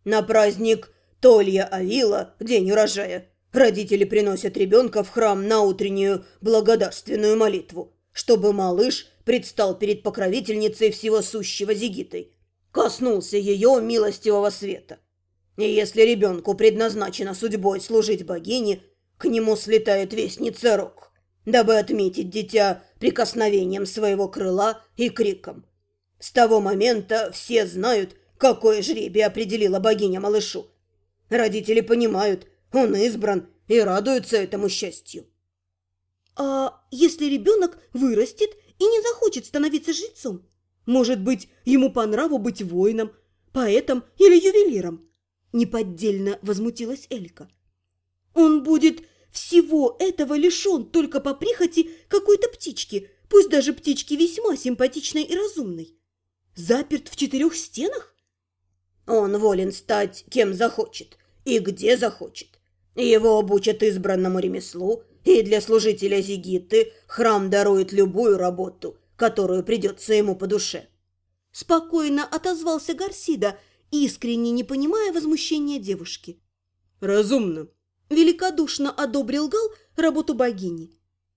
На праздник Толья Авила, день урожая, родители приносят ребенка в храм на утреннюю благодарственную молитву, чтобы малыш предстал перед покровительницей всего сущего Зигитой, коснулся ее милостивого света. И если ребенку предназначено судьбой служить богине, к нему слетает вестница Рок, дабы отметить дитя прикосновением своего крыла и криком. С того момента все знают, какое жребие определила богиня малышу. Родители понимают, он избран, и радуются этому счастью. А если ребенок вырастет и не захочет становиться жрецом? Может быть, ему по нраву быть воином, поэтом или ювелиром? Неподдельно возмутилась Элька. Он будет всего этого лишен только по прихоти какой-то птички, пусть даже птички весьма симпатичной и разумной. Заперт в 4 стенах? Он волен стать кем захочет и где захочет. Его обучат избранному ремеслу, и для служителя Зигиты храм дарует любую работу, которую придется ему по душе. Спокойно отозвался Гарсида, искренне не понимая возмущения девушки. Разумно. Великодушно одобрил Гал работу богини.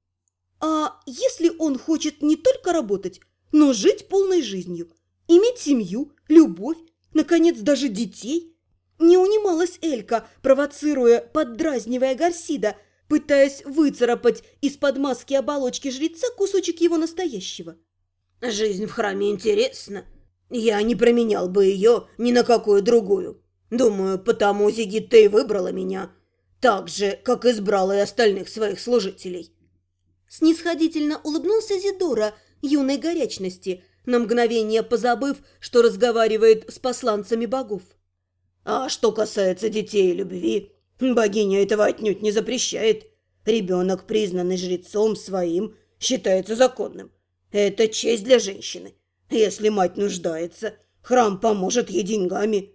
А если он хочет не только работать, но жить полной жизнью, иметь семью, любовь, наконец, даже детей? Не унималась Элька, провоцируя, поддразнивая Гарсида, пытаясь выцарапать из-под маски оболочки жреца кусочек его настоящего. Жизнь в храме интересна. Я не променял бы ее ни на какую другую. Думаю, потому Зигита и выбрала меня, так же, как избрала и остальных своих служителей. Снисходительно улыбнулся Зидора юной горячности, на мгновение позабыв, что разговаривает с посланцами богов. А что касается детей и любви, богиня этого отнюдь не запрещает. Ребенок, признанный жрецом своим, считается законным. Это честь для женщины. Если мать нуждается, храм поможет ей деньгами.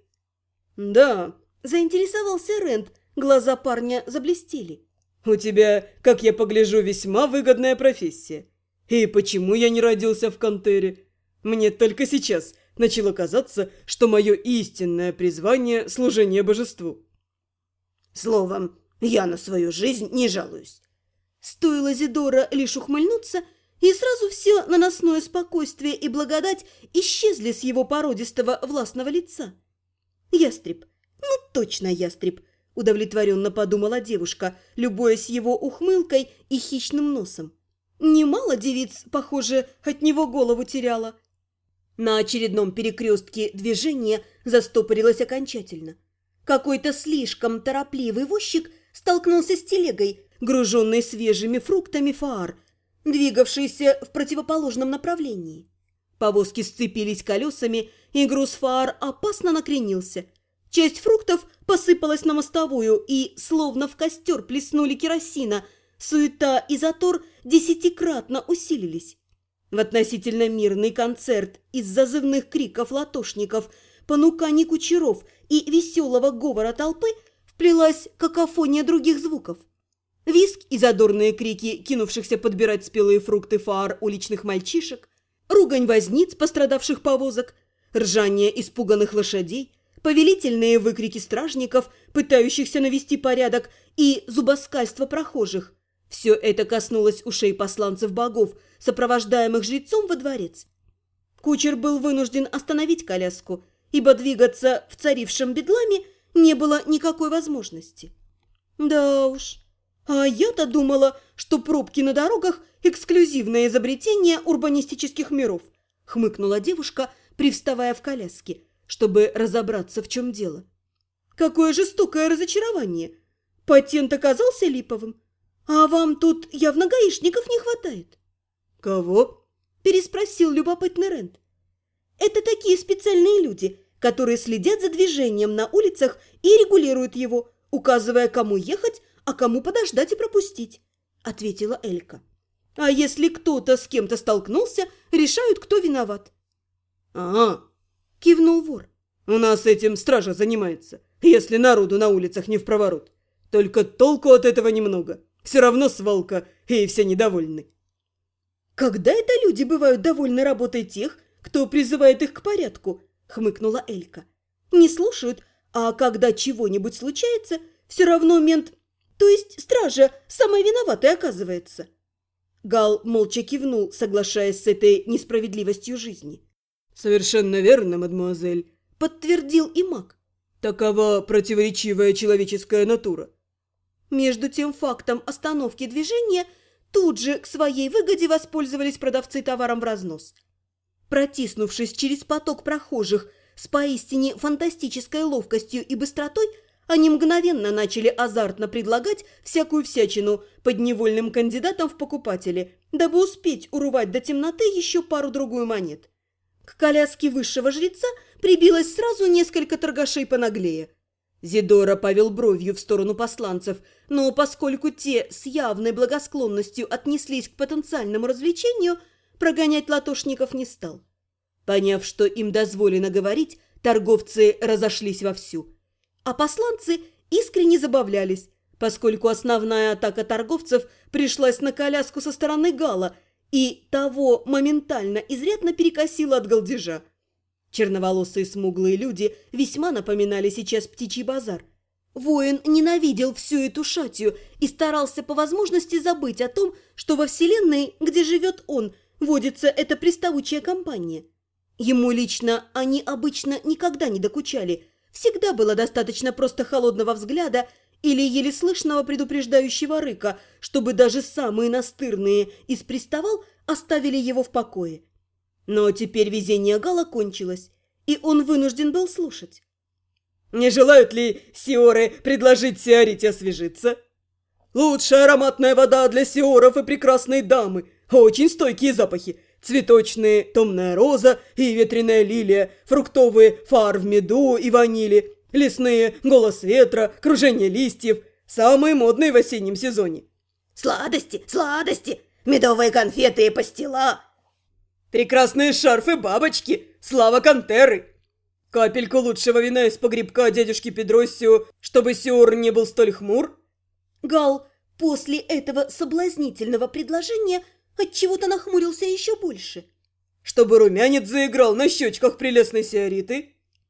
Да, заинтересовался Рент, глаза парня заблестели. У тебя, как я погляжу, весьма выгодная профессия. И почему я не родился в Кантере? Мне только сейчас начало казаться, что мое истинное призвание – служение божеству. Словом, я на свою жизнь не жалуюсь. Стоило Зидора лишь ухмыльнуться, и сразу все наносное спокойствие и благодать исчезли с его породистого властного лица. «Ястреб, ну точно ястреб!» – удовлетворенно подумала девушка, любуясь его ухмылкой и хищным носом. Немало девиц, похоже, от него голову теряла. На очередном перекрестке движение застопорилось окончательно. Какой-то слишком торопливый возчик столкнулся с телегой, груженной свежими фруктами фаар, двигавшейся в противоположном направлении. Повозки сцепились колесами, и груз фаар опасно накренился. Часть фруктов посыпалась на мостовую, и, словно в костер плеснули керосина, суета и затор 10-кратно усилились. В относительно мирный концерт из зазывных криков латошников, понуканий кучеров и веселого говора толпы вплелась какофония других звуков. Визг и задорные крики кинувшихся подбирать спелые фрукты фаар уличных мальчишек, ругань возниц пострадавших повозок, ржание испуганных лошадей, повелительные выкрики стражников, пытающихся навести порядок, и зубоскальство прохожих. Все это коснулось ушей посланцев богов, сопровождаемых жрецом во дворец. Кучер был вынужден остановить коляску, ибо двигаться в царившем бедламе не было никакой возможности. Да уж, а я-то думала, что пробки на дорогах – эксклюзивное изобретение урбанистических миров, хмыкнула девушка, привставая в коляске, чтобы разобраться, в чем дело. Какое жестокое разочарование! Патент оказался липовым. А вам тут явно гаишников не хватает. Кого? Переспросил любопытный Рент. Это такие специальные люди, которые следят за движением на улицах и регулируют его, указывая, кому ехать, а кому подождать и пропустить, ответила Элька. А если кто-то с кем-то столкнулся, решают, кто виноват. Ага, кивнул вор. У нас этим стража занимается, если народу на улицах не впроворот. Только толку от этого немного. Все равно свалка, и все недовольны. Когда это люди бывают довольны работой тех, кто призывает их к порядку? Хмыкнула Элька. Не слушают, А когда чего-нибудь случается, все равно мент, то есть стража, самая виноватая оказывается. Гал молча кивнул, соглашаясь с этой несправедливостью жизни. «Совершенно верно, мадемуазель», — подтвердил и маг. «Такова противоречивая человеческая натура». Между тем фактом остановки движения тут же к своей выгоде воспользовались продавцы товаром в разнос. Протиснувшись через поток прохожих с поистине фантастической ловкостью и быстротой, они мгновенно начали азартно предлагать всякую всячину подневольным кандидатам в покупатели, дабы успеть урвать до темноты еще пару-другую монет. К коляске высшего жреца прибилось сразу несколько торгашей понаглее. Зидора повел бровью в сторону посланцев, но поскольку те с явной благосклонностью отнеслись к потенциальному развлечению, прогонять латошников не стал. Поняв, что им дозволено говорить, торговцы разошлись вовсю. А посланцы искренне забавлялись, поскольку основная атака торговцев пришлась на коляску со стороны Гала, и того моментально изрядно перекосило от галдежа. Черноволосые смуглые люди весьма напоминали сейчас птичий базар. Воин ненавидел всю эту шатью и старался по возможности забыть о том, что во вселенной, где живет он, водится эта приставучая компания. Ему лично они обычно никогда не докучали. Всегда было достаточно просто холодного взгляда или еле слышного предупреждающего рыка, чтобы даже самые настырные из приставал оставили его в покое. Но теперь везение Гала кончилось, и он вынужден был слушать. «Не желают ли сиоры предложить Сиорите освежиться? Лучшая ароматная вода для сиоров и прекрасной дамы, очень стойкие запахи. Цветочные, томная роза и ветреная лилия, фруктовые, фар в меду и ванили, лесные, голос ветра, кружение листьев, самые модные в осеннем сезоне». Сладости, сладости, медовые конфеты и пастила. «Прекрасные шарфы, бабочки, слава Кантеры. Капельку лучшего вина из погребка дядюшки Педроссио, чтобы сиор не был столь хмур». Гал после этого соблазнительного предложения отчего-то нахмурился еще больше. «Чтобы румянец заиграл на щечках прелестной сиориты.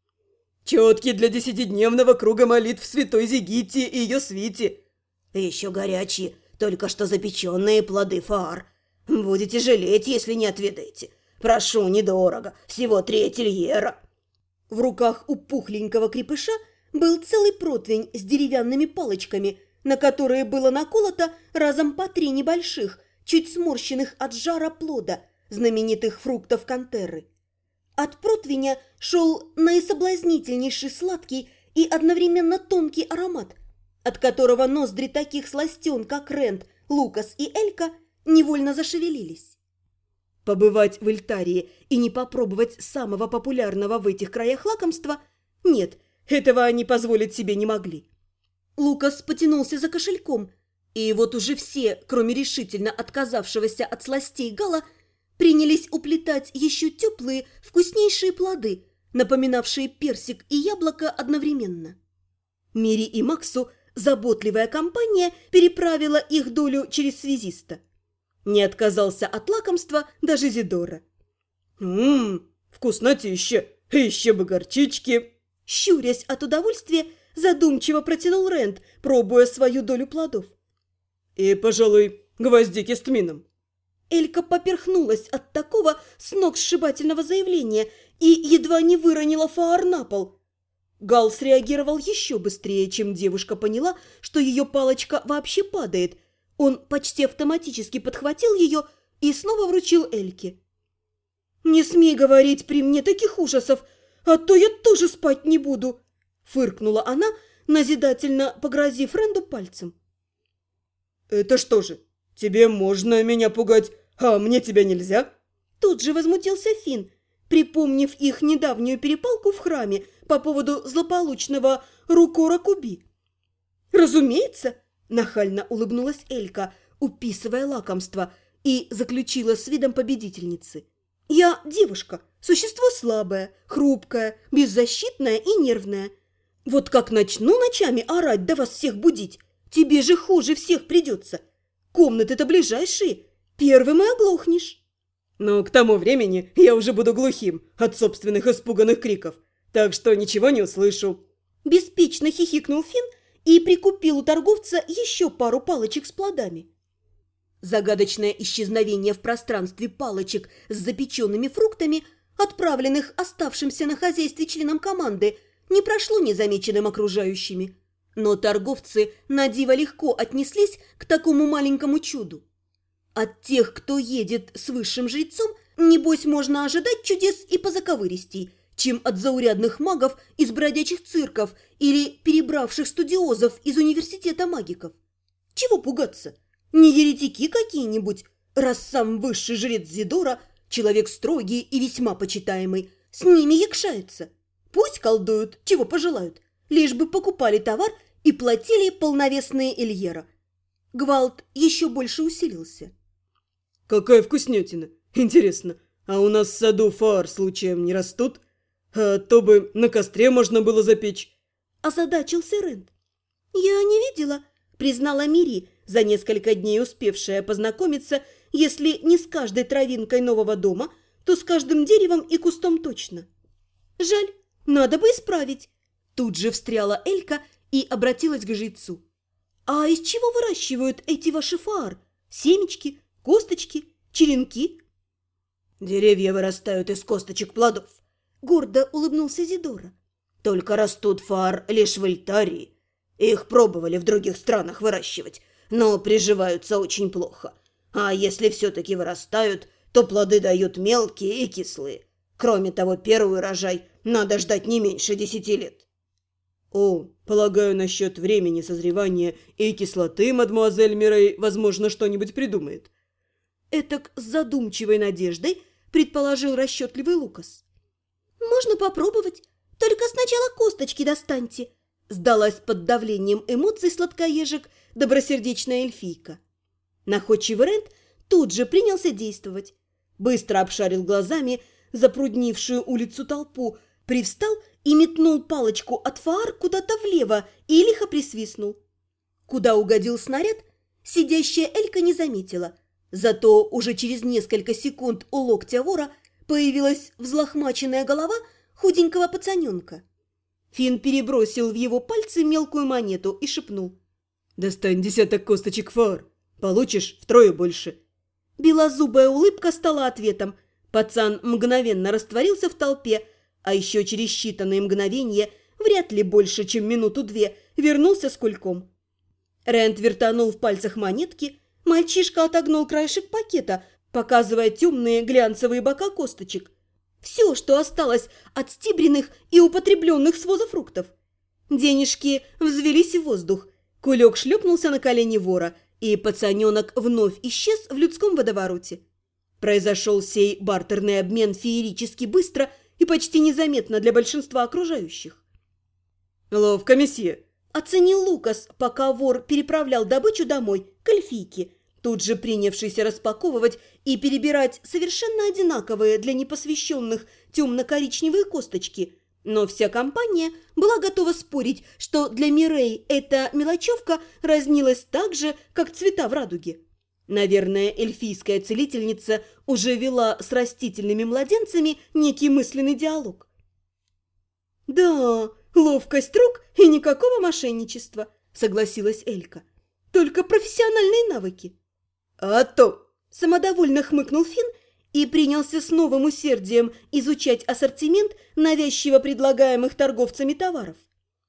Четки для 10-дневного круга молитв святой Зигитти и ее свите. Еще горячие, только что запеченные плоды фаар. Будете жалеть, если не отведаете. Прошу, недорого, всего 3 тельера». В руках у пухленького крепыша был целый противень с деревянными палочками, на которые было наколото разом по 3 небольших, чуть сморщенных от жара плода, знаменитых фруктов Кантеры. От противня шел наисоблазнительнейший сладкий и одновременно тонкий аромат, от которого ноздри таких сластен, как Рент, Лукас и Элька, невольно зашевелились. Побывать в Эльтарии и не попробовать самого популярного в этих краях лакомства – нет, этого они позволить себе не могли. Лукас потянулся за кошельком, и вот уже все, кроме решительно отказавшегося от сластей Гала, принялись уплетать еще теплые, вкуснейшие плоды, напоминавшие персик и яблоко одновременно. Мири и Максу заботливая компания переправила их долю через связиста. Не отказался от лакомства даже Зидора. Вкуснотища, еще бы горчички. Щурясь от удовольствия, задумчиво протянул Рент, пробуя свою долю плодов. И, пожалуй, гвоздики с тмином. Элька поперхнулась от такого сногсшибательного заявления и едва не выронила фаар на пол. Гал среагировал еще быстрее, чем девушка поняла, что ее палочка вообще падает. Он почти автоматически подхватил ее и снова вручил Эльке. «Не смей говорить при мне таких ужасов, а то я тоже спать не буду!» Фыркнула она, назидательно погрозив Ренду пальцем. «Это что же, тебе можно меня пугать, а мне тебя нельзя?» Тут же возмутился Финн, припомнив их недавнюю перепалку в храме по поводу злополучного Рукора Куби. «Разумеется!» – нахально улыбнулась Элька, уписывая лакомство, и заключила с видом победительницы. «Я девушка, существо слабое, хрупкое, беззащитное и нервное. Вот как начну ночами орать да вас всех будить, тебе же хуже всех придется. Комнаты-то ближайшие, первым и оглохнешь». «Но к тому времени я уже буду глухим от собственных испуганных криков, так что ничего не услышу». Беспечно хихикнул Фин и прикупил у торговца еще пару палочек с плодами. Загадочное исчезновение в пространстве палочек с запеченными фруктами, отправленных оставшимся на хозяйстве членам команды, не прошло незамеченным окружающими. Но торговцы на диво легко отнеслись к такому маленькому чуду. От тех, кто едет с высшим жрецом, небось можно ожидать чудес и позаковыристей, чем от заурядных магов из бродячих цирков или перебравших студиозов из университета магиков. Чего пугаться? Не еретики какие-нибудь, раз сам высший жрец Зидора, человек строгий и весьма почитаемый, с ними якшается. Пусть колдуют, чего пожелают, лишь бы покупали товар и платили полновесные эльера. Гвалт еще больше усилился. Какая вкуснятина! Интересно, а у нас в саду фар случаем не растут? А то бы на костре можно было запечь. Озадачился Рент. Я не видела, признала Мири, за несколько дней успевшая познакомиться, если не с каждой травинкой нового дома, то с каждым деревом и кустом точно. Жаль, надо бы исправить. Тут же встряла Элька и обратилась к жрецу. А из чего выращивают эти ваши фаар? Семечки, косточки, черенки? Деревья вырастают из косточек плодов. Гордо улыбнулся Зидора. Только растут фаар лишь в Эльтарии. Их пробовали в других странах выращивать, но приживаются очень плохо. А если все-таки вырастают, то плоды дают мелкие и кислые. Кроме того, первый урожай надо ждать не меньше 10 лет. О, полагаю, насчет времени созревания и кислоты мадемуазель Мирей, возможно, что-нибудь придумает. Этак с задумчивой надеждой предположил расчетливый Лукас. «Можно попробовать, только сначала косточки достаньте», сдалась под давлением эмоций сладкоежек добросердечная эльфийка. Находчивый Рент тут же принялся действовать. Быстро обшарил глазами запруднившую улицу толпу, привстал и метнул палочку от фаар куда-то влево и лихо присвистнул. Куда угодил снаряд, сидящая Элька не заметила. Зато уже через несколько секунд у локтя вора появилась взлохмаченная голова худенького пацаненка. Фин перебросил в его пальцы мелкую монету и шепнул. «Достань 10 косточек фаар, получишь втрое больше». Белозубая улыбка стала ответом. Пацан мгновенно растворился в толпе, а еще через считанные мгновения, вряд ли больше, чем минуту-две, вернулся с кульком. Рент вертанул в пальцах монетки, мальчишка отогнул краешек пакета, показывая темные глянцевые бока косточек. Все, что осталось от стибренных и употребленных с воза фруктов. Денежки взвелись в воздух, кулек шлепнулся на колени вора, и пацаненок вновь исчез в людском водовороте. Произошел сей бартерный обмен феерически быстро и почти незаметно для большинства окружающих. «Ловко, месье!» – оценил Лукас, пока вор переправлял добычу домой к эльфийке, тут же принявшийся распаковывать и перебирать совершенно одинаковые для непосвященных темно-коричневые косточки. Но вся компания была готова спорить, что для Мирей эта мелочевка разнилась так же, как цвета в радуге. Наверное, эльфийская целительница уже вела с растительными младенцами некий мысленный диалог. «Да, ловкость рук и никакого мошенничества», – согласилась Элька. «Только профессиональные навыки». «А то!» – самодовольно хмыкнул Фин и принялся с новым усердием изучать ассортимент навязчиво предлагаемых торговцами товаров.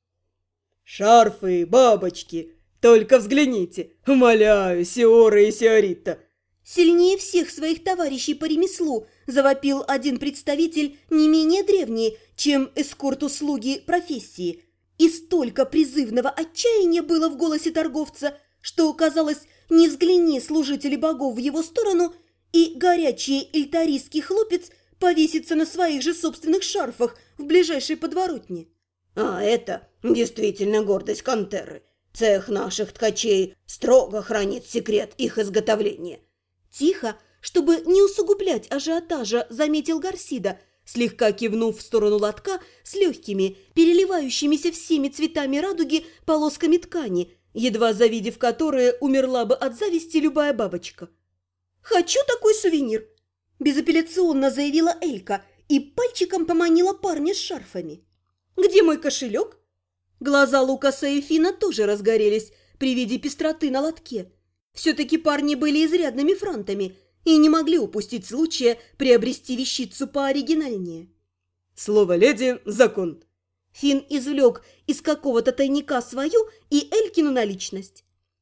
«Шарфы, бабочки! Только взгляните! Умоляю, Сиора и Сиорита!» Сильнее всех своих товарищей по ремеслу завопил один представитель не менее древний, чем эскорт-услуги профессии. И столько призывного отчаяния было в голосе торговца, что, казалось, не взгляни служители богов в его сторону, и горячий эльтарийский хлопец повесится на своих же собственных шарфах в ближайшей подворотне. А это действительно гордость Кантерры. Цех наших ткачей строго хранит секрет их изготовления. Тихо, чтобы не усугублять ажиотажа, заметил Гарсида, слегка кивнув в сторону лотка с легкими, переливающимися всеми цветами радуги полосками ткани, едва завидев которые умерла бы от зависти любая бабочка. «Хочу такой сувенир!» – безапелляционно заявила Элька и пальчиком поманила парня с шарфами. «Где мой кошелек?» Глаза Лукаса и Фина тоже разгорелись при виде пестроты на лотке. Все-таки парни были изрядными франтами и не могли упустить случая приобрести вещицу пооригинальнее. Слово леди – закон. Фин извлек из какого-то тайника свою и Элькину наличность.